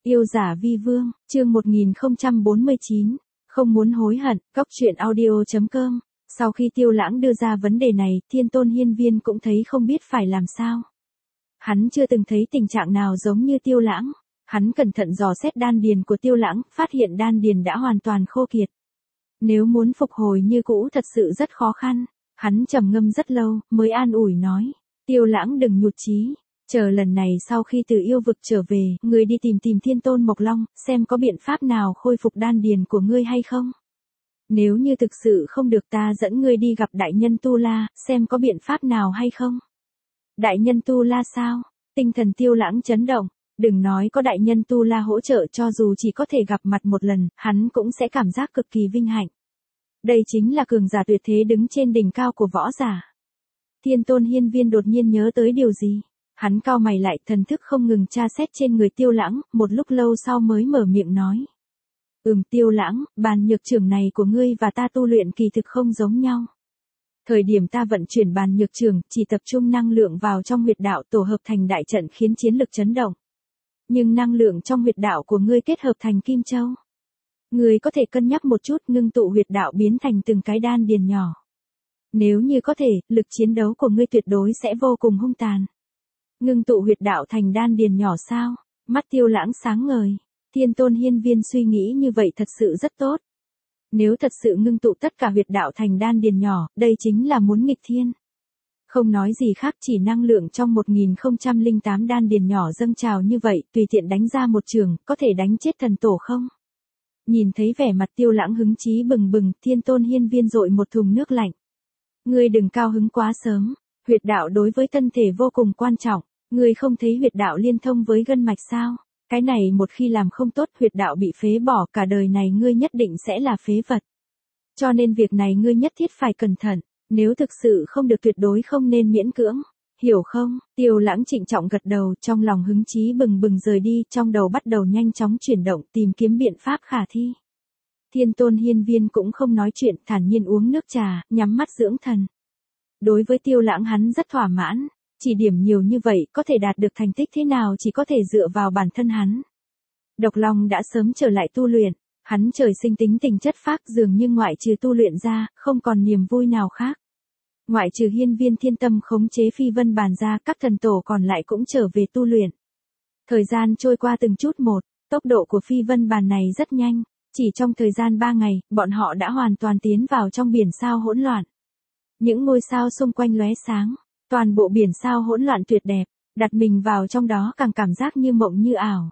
Yêu giả vi vương, chương 1049, không muốn hối hận, Cóc truyện audio.com. Sau khi Tiêu Lãng đưa ra vấn đề này, Thiên Tôn Hiên Viên cũng thấy không biết phải làm sao. Hắn chưa từng thấy tình trạng nào giống như Tiêu Lãng. Hắn cẩn thận dò xét đan điền của Tiêu Lãng, phát hiện đan điền đã hoàn toàn khô kiệt. Nếu muốn phục hồi như cũ thật sự rất khó khăn. Hắn trầm ngâm rất lâu, mới an ủi nói. Tiêu Lãng đừng nhụt chí. Chờ lần này sau khi từ yêu vực trở về, ngươi đi tìm Thiên Tôn Mộc Long, xem có biện pháp nào khôi phục đan điền của ngươi hay không. Nếu như thực sự không được ta dẫn ngươi đi gặp đại nhân Tu La, xem có biện pháp nào hay không. Đại nhân Tu La sao? Tinh thần Tiêu Lãng chấn động. Đừng nói có đại nhân Tu La hỗ trợ, cho dù chỉ có thể gặp mặt một lần, hắn cũng sẽ cảm giác cực kỳ vinh hạnh. Đây chính là cường giả tuyệt thế đứng trên đỉnh cao của võ giả. Thiên Tôn Hiên Viên đột nhiên nhớ tới điều gì. Hắn cau mày lại, thần thức không ngừng tra xét trên người Tiêu Lãng, một lúc lâu sau mới mở miệng nói. Tiêu Lãng, bàn nhược trưởng này của ngươi và ta tu luyện kỳ thực không giống nhau. Thời điểm ta vận chuyển bàn nhược trưởng, chỉ tập trung năng lượng vào trong huyệt đạo tổ hợp thành đại trận khiến chiến lực chấn động. Nhưng năng lượng trong huyệt đạo của ngươi kết hợp thành kim châu. Ngươi có thể cân nhắc một chút, ngưng tụ huyệt đạo biến thành từng cái đan điền nhỏ. Nếu như có thể, lực chiến đấu của ngươi tuyệt đối sẽ vô cùng hung tàn. Ngưng tụ huyệt đạo thành đan điền nhỏ sao? Mắt Tiêu Lãng sáng ngời. Thiên Tôn Hiên Viên suy nghĩ như vậy thật sự rất tốt. Nếu thật sự ngưng tụ tất cả huyệt đạo thành đan điền nhỏ, đây chính là muốn nghịch thiên. Không nói gì khác, chỉ năng lượng trong 1008 đan điền nhỏ dâng trào như vậy, tùy tiện đánh ra một trường, có thể đánh chết thần tổ không? Nhìn thấy vẻ mặt Tiêu Lãng hứng chí bừng bừng, Thiên Tôn Hiên Viên dội một thùng nước lạnh. Ngươi đừng cao hứng quá sớm, huyệt đạo đối với thân thể vô cùng quan trọng, ngươi không thấy huyệt đạo liên thông với gân mạch sao? Cái này một khi làm không tốt, huyệt đạo bị phế bỏ, cả đời này ngươi nhất định sẽ là phế vật. Cho nên việc này ngươi nhất thiết phải cẩn thận, nếu thực sự không được tuyệt đối không nên miễn cưỡng, hiểu không? Tiêu Lãng trịnh trọng gật đầu, trong lòng hứng chí bừng bừng rời đi, trong đầu bắt đầu nhanh chóng chuyển động tìm kiếm biện pháp khả thi. Thiên Tôn Hiên Viên cũng không nói chuyện, thản nhiên uống nước trà, nhắm mắt dưỡng thần. Đối với Tiêu Lãng hắn rất thỏa mãn. Chỉ điểm nhiều như vậy, có thể đạt được thành tích thế nào chỉ có thể dựa vào bản thân hắn. Độc Long đã sớm trở lại tu luyện, hắn trời sinh tính tình chất phác, dường như ngoại trừ tu luyện ra, không còn niềm vui nào khác. Ngoại trừ Hiên Viên Thiên Tâm khống chế Phi Vân Bàn ra, các thần tổ còn lại cũng trở về tu luyện. Thời gian trôi qua từng chút một, tốc độ của Phi Vân Bàn này rất nhanh, chỉ trong thời gian 3 ngày, bọn họ đã hoàn toàn tiến vào trong biển sao hỗn loạn. Những ngôi sao xung quanh lóe sáng. Toàn bộ biển sao hỗn loạn tuyệt đẹp, đặt mình vào trong đó càng cảm giác như mộng như ảo.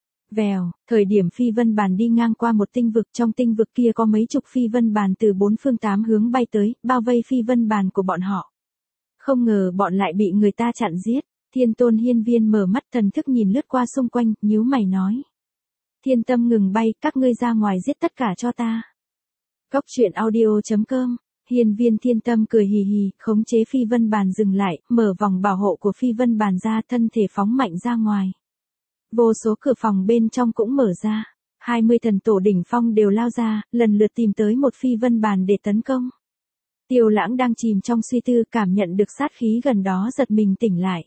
Vèo, thời điểm Phi Vân Bàn đi ngang qua một tinh vực, trong tinh vực kia có mấy chục Phi Vân Bàn từ 4 phương 8 hướng bay tới, bao vây Phi Vân Bàn của bọn họ. Không ngờ bọn lại bị người ta chặn giết. Thiên Tôn Hiên Viên mở mắt thần thức nhìn lướt qua xung quanh, nhíu mày nói. Thiên Tâm ngừng bay, các ngươi ra ngoài giết tất cả cho ta. Cóc truyện audio.com. Hiên Viên Thiên Tâm cười hì hì, khống chế Phi Vân Bàn dừng lại, mở vòng bảo hộ của Phi Vân Bàn ra, thân thể phóng mạnh ra ngoài. Vô số cửa phòng bên trong cũng mở ra, 20 thần tổ đỉnh phong đều lao ra, lần lượt tìm tới một Phi Vân Bàn để tấn công. Tiêu Lãng đang chìm trong suy tư, cảm nhận được sát khí gần đó giật mình tỉnh lại.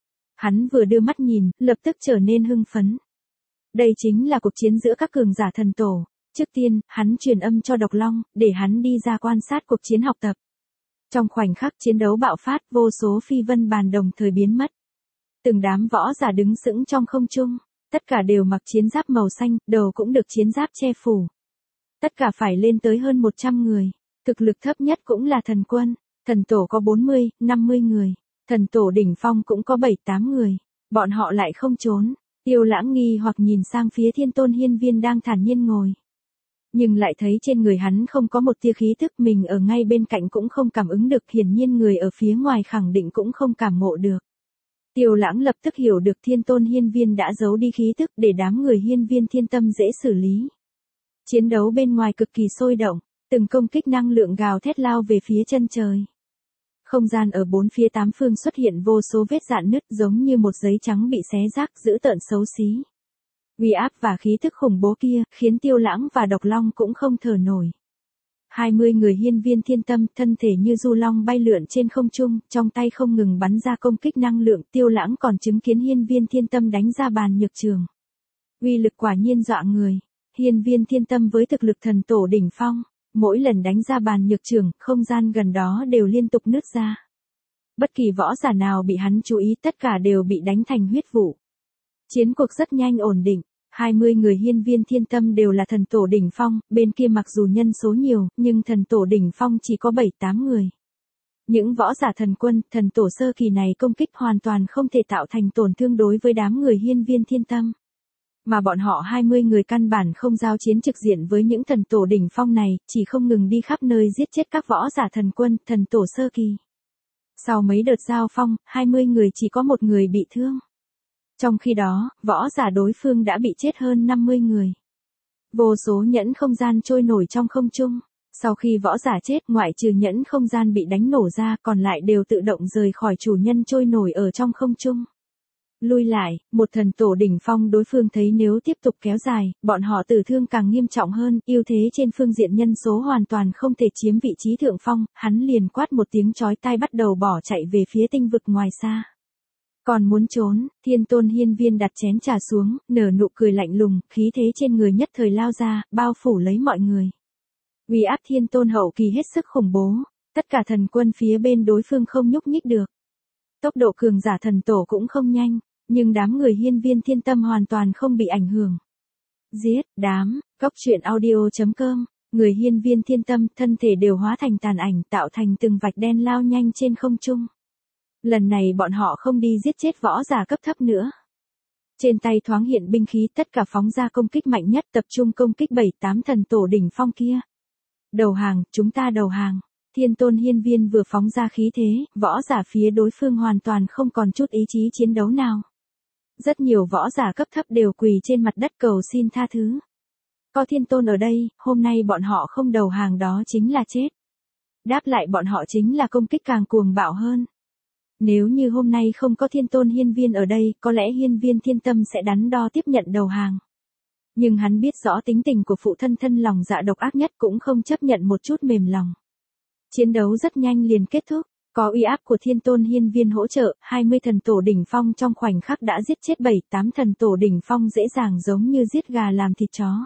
Hắn vừa đưa mắt nhìn, lập tức trở nên hưng phấn. Đây chính là cuộc chiến giữa các cường giả thần tổ. Trước tiên, hắn truyền âm cho Độc Long, để hắn đi ra quan sát cuộc chiến học tập. Trong khoảnh khắc chiến đấu bạo phát, vô số Phi Vân Bàn đồng thời biến mất. Từng đám võ giả đứng sững trong không trung, tất cả đều mặc chiến giáp màu xanh, đầu cũng được chiến giáp che phủ. Tất cả phải lên tới hơn 100 người, thực lực thấp nhất cũng là thần quân, thần tổ có 40, 50 người, thần tổ đỉnh phong cũng có 7-8 người, bọn họ lại không trốn. Tiêu Lãng nghi hoặc nhìn sang phía Thiên Tôn Hiên Viên đang thản nhiên ngồi. Nhưng lại thấy trên người hắn không có một tia khí thức, mình ở ngay bên cạnh cũng không cảm ứng được, hiển nhiên người ở phía ngoài khẳng định cũng không cảm ngộ được. Tiêu Lãng lập tức hiểu được Thiên Tôn Hiên Viên đã giấu đi khí thức để đám người Hiên Viên Thiên Tâm dễ xử lý. Chiến đấu bên ngoài cực kỳ sôi động, từng công kích năng lượng gào thét lao về phía chân trời. Không gian ở 4 phía 8 phương xuất hiện vô số vết rạn nứt giống như một giấy trắng bị xé rách, dữ tợn xấu xí. Uy áp và khí thức khủng bố kia, khiến Tiêu Lãng và Độc Long cũng không thở nổi. 20 người Hiên Viên Thiên Tâm, thân thể như du long bay lượn trên không trung, trong tay không ngừng bắn ra công kích năng lượng. Tiêu Lãng còn chứng kiến Hiên Viên Thiên Tâm đánh ra bàn nhược trường. Uy lực quả nhiên dọa người. Hiên viên thiên tâm với thực lực thần tổ đỉnh phong, mỗi lần đánh ra bàn nhược trưởng, không gian gần đó đều liên tục nứt ra. Bất kỳ võ giả nào bị hắn chú ý tất cả đều bị đánh thành huyết vụ. Chiến cuộc rất nhanh ổn định, 20 người hiên viên thiên tâm đều là thần tổ đỉnh phong, bên kia mặc dù nhân số nhiều, nhưng thần tổ đỉnh phong chỉ có 7-8 người. Những võ giả thần quân, thần tổ sơ kỳ này công kích hoàn toàn không thể tạo thành tổn thương đối với đám người hiên viên thiên tâm. Mà bọn họ 20 người căn bản không giao chiến trực diện với những thần tổ đỉnh phong này, chỉ không ngừng đi khắp nơi giết chết các võ giả thần quân, thần tổ sơ kỳ. Sau mấy đợt giao phong, 20 người chỉ có một người bị thương. Trong khi đó, võ giả đối phương đã bị chết hơn 50 người. Vô số nhẫn không gian trôi nổi trong không trung. Sau khi võ giả chết, ngoại trừ nhẫn không gian bị đánh nổ ra, còn lại đều tự động rời khỏi chủ nhân trôi nổi ở trong không trung. Lui lại, một thần tổ đỉnh phong đối phương thấy nếu tiếp tục kéo dài, bọn họ tử thương càng nghiêm trọng hơn, ưu thế trên phương diện nhân số hoàn toàn không thể chiếm vị trí thượng phong, hắn liền quát một tiếng chói tai bắt đầu bỏ chạy về phía tinh vực ngoài xa. Còn muốn trốn, thiên tôn hiên viên đặt chén trà xuống, nở nụ cười lạnh lùng, khí thế trên người nhất thời lao ra, bao phủ lấy mọi người. Uy áp thiên tôn hậu kỳ hết sức khủng bố, tất cả thần quân phía bên đối phương không nhúc nhích được. Tốc độ cường giả thần tổ cũng không nhanh, nhưng đám người hiên viên thiên tâm hoàn toàn không bị ảnh hưởng. Giết, đám, cóc truyện audio.com, người hiên viên thiên tâm thân thể đều hóa thành tàn ảnh tạo thành từng vạch đen lao nhanh trên không trung. Lần này bọn họ không đi giết chết võ giả cấp thấp nữa. Trên tay thoáng hiện binh khí tất cả phóng ra công kích mạnh nhất tập trung công kích 7-8 thần tổ đỉnh phong kia. Đầu hàng, chúng ta đầu hàng. Thiên tôn hiên viên vừa phóng ra khí thế, võ giả phía đối phương hoàn toàn không còn chút ý chí chiến đấu nào. Rất nhiều võ giả cấp thấp đều quỳ trên mặt đất cầu xin tha thứ. Có thiên tôn ở đây, hôm nay bọn họ không đầu hàng đó chính là chết. Đáp lại bọn họ chính là công kích càng cuồng bạo hơn. Nếu như hôm nay không có thiên tôn hiên viên ở đây, có lẽ hiên viên thiên tâm sẽ đắn đo tiếp nhận đầu hàng. Nhưng hắn biết rõ tính tình của phụ thân thân lòng dạ độc ác nhất cũng không chấp nhận một chút mềm lòng. Chiến đấu rất nhanh liền kết thúc, có uy áp của thiên tôn hiên viên hỗ trợ, 20 thần tổ đỉnh phong trong khoảnh khắc đã giết chết 7-8 thần tổ đỉnh phong dễ dàng giống như giết gà làm thịt chó.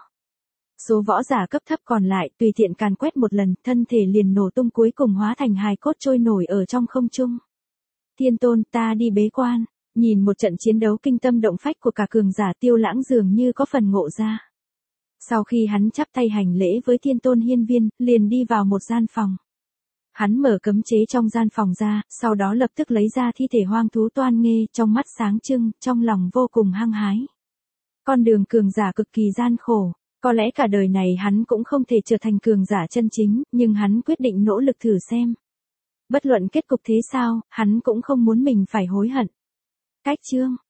Số võ giả cấp thấp còn lại tùy tiện càn quét một lần, thân thể liền nổ tung cuối cùng hóa thành hài cốt trôi nổi ở trong không trung. Thiên tôn, ta đi bế quan, nhìn một trận chiến đấu kinh tâm động phách của cả cường giả Tiêu Lãng dường như có phần ngộ ra. Sau khi hắn chắp tay hành lễ với thiên tôn hiên viên, liền đi vào một gian phòng. Hắn mở cấm chế trong gian phòng ra, sau đó lập tức lấy ra thi thể hoang thú toan nghê, trong mắt sáng trưng, trong lòng vô cùng hăng hái. Con đường cường giả cực kỳ gian khổ, có lẽ cả đời này hắn cũng không thể trở thành cường giả chân chính, nhưng hắn quyết định nỗ lực thử xem. Bất luận kết cục thế sao, hắn cũng không muốn mình phải hối hận. Cách chương